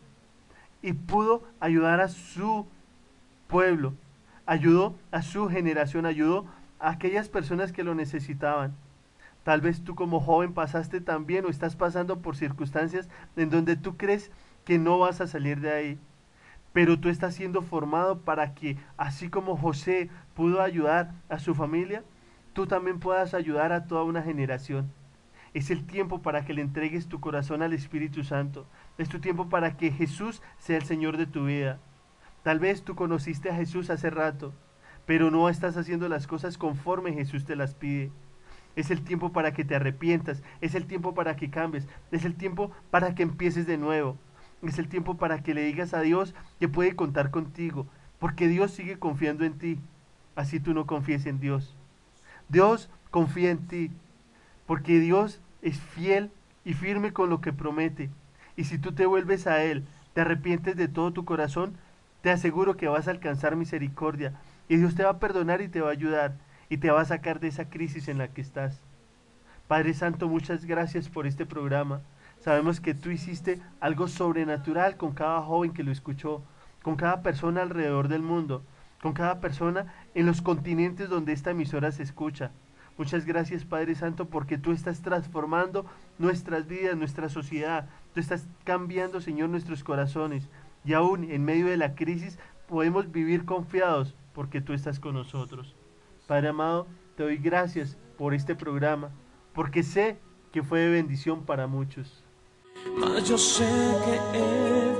y pudo ayudar a su pueblo, ayudó a su generación, ayudó a aquellas personas que lo necesitaban. Tal vez tú como joven pasaste también o estás pasando por circunstancias en donde tú crees que no vas a salir de ahí, pero tú estás siendo formado para que, así como José pudo ayudar a su familia, tú también puedas ayudar a toda una generación. Es el tiempo para que le entregues tu corazón al Espíritu Santo. Es tu tiempo para que Jesús sea el Señor de tu vida. Tal vez tú conociste a Jesús hace rato, pero no estás haciendo las cosas conforme Jesús te las pide. Es el tiempo para que te arrepientas, es el tiempo para que cambies, es el tiempo para que empieces de nuevo. Es el tiempo para que le digas a Dios que puede contar contigo, porque Dios sigue confiando en ti, así tú no confíes en Dios. Dios confía en ti, porque Dios es fiel y firme con lo que promete. Y si tú te vuelves a Él, te arrepientes de todo tu corazón, te aseguro que vas a alcanzar misericordia. Y Dios te va a perdonar y te va a ayudar. Y te va a sacar de esa crisis en la que estás. Padre Santo, muchas gracias por este programa. Sabemos que tú hiciste algo sobrenatural con cada joven que lo escuchó, con cada persona alrededor del mundo, con cada persona en los continentes donde esta emisora se escucha. Muchas gracias, Padre Santo, porque tú estás transformando nuestras vidas, nuestra sociedad. Tú estás cambiando, Señor, nuestros corazones. Y aún en medio de la crisis podemos vivir confiados porque tú estás con nosotros. Padre amado, te doy gracias por este programa, porque sé que fue de bendición para muchos. Mas yo sé que he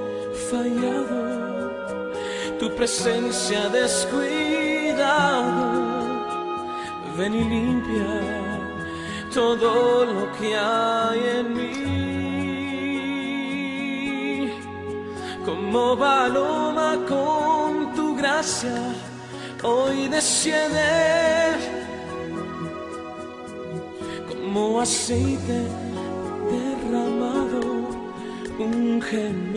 fallado, tu presencia descuidado. Ven y limpia todo lo que hay en mí. Como paloma con tu gracia, hoy desciende. Como aceite derramado, úngeme.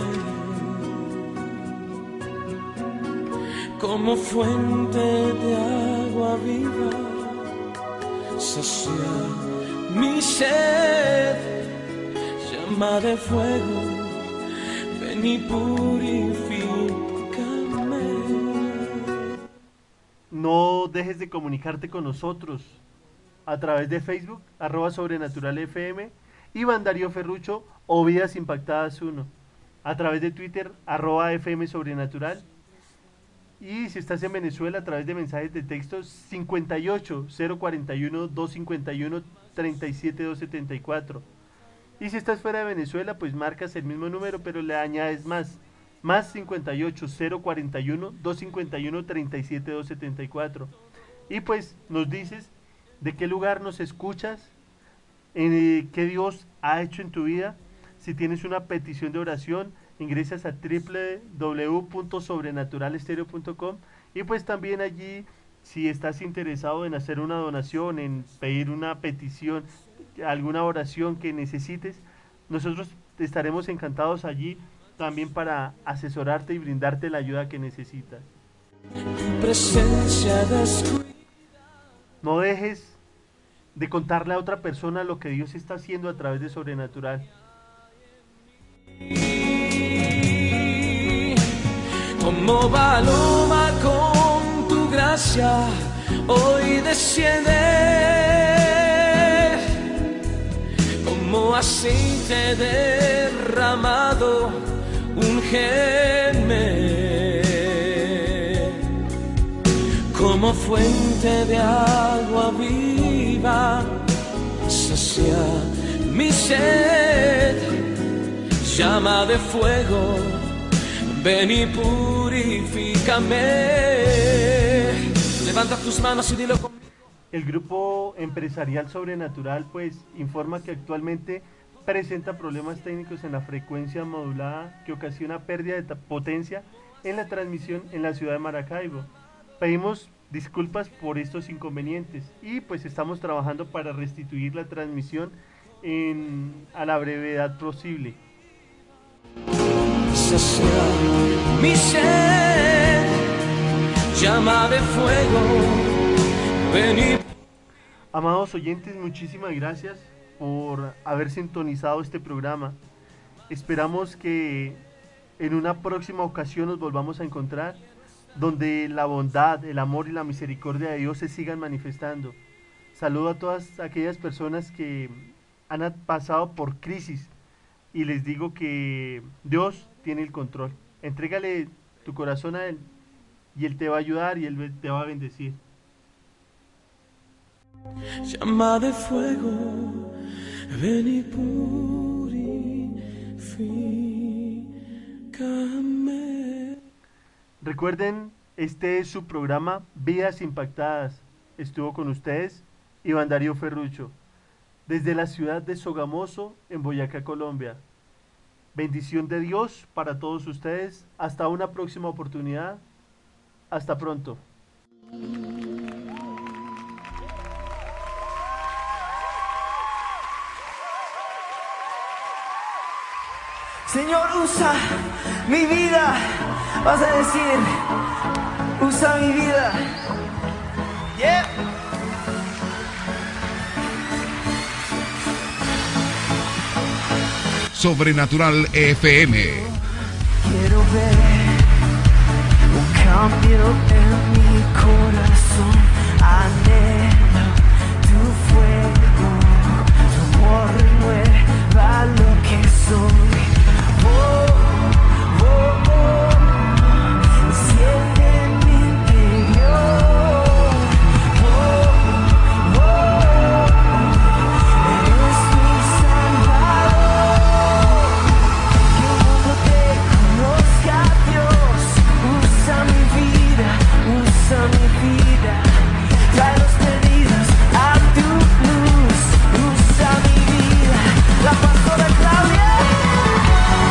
Como fuente de agua viva, sacia mi sed, llama de fuego, ven y purifícame. No dejes de comunicarte con nosotros a través de Facebook, @sobrenaturalfm, Iván Darío Ferrucho o Vidas Impactadas 1, a través de Twitter, @FM Sobrenatural. Y si estás en Venezuela, a través de mensajes de texto 58 041 251 37 274. Y si estás fuera de Venezuela, pues marcas el mismo número, pero le añades más 58 041 251 37 274. Y pues nos dices de qué lugar nos escuchas, qué Dios ha hecho en tu vida. Si tienes una petición de oración, ingresas a www.sobrenaturalestereo.com y pues también allí, si estás interesado en hacer una donación, en pedir una petición, alguna oración que necesites, nosotros estaremos encantados allí también para asesorarte y brindarte la ayuda que necesitas. No dejes de contarle a otra persona lo que Dios está haciendo a través de Sobrenatural. Como paloma con tu gracia, hoy desciende. Como aceite derramado, úngeme. Como fuente de agua viva, sacia mi sed, llama de fuego, ven y purifícame. Levanta tus manos y dilo conmigo. El grupo empresarial Sobrenatural pues informa que actualmente presenta problemas técnicos en la frecuencia modulada que ocasiona pérdida de potencia en la transmisión en la ciudad de Maracaibo. Pedimos disculpas por estos inconvenientes y pues estamos trabajando para restituir la transmisión a la brevedad posible. Mi sed, llama de fuego, ven y... Amados oyentes, muchísimas gracias por haber sintonizado este programa. Esperamos que en una próxima ocasión nos volvamos a encontrar, donde la bondad, el amor y la misericordia de Dios se sigan manifestando. Saludo a todas aquellas personas que han pasado por crisis y les digo que Dios tiene el control. Entrégale tu corazón a Él y Él te va a ayudar y Él te va a bendecir. Llama de fuego, ven y purifícame. Recuerden, este es su programa Vidas Impactadas. Estuvo con ustedes Iván Darío Ferrucho, desde la ciudad de Sogamoso, en Boyacá, Colombia. Bendición de Dios para todos ustedes. Hasta una próxima oportunidad. Hasta pronto. Señor, usa mi vida. Vas a decir, usa mi vida. Yeah. Sobrenatural FM. Quiero ver un cambio en mi corazón. Anhelo tu fuego, tu amor renueva lo que soy. Oh, oh, oh, enciende mi interior. Oh, oh, eres mi Salvador. Que el mundo te conozca, Dios. Usa mi vida, usa mi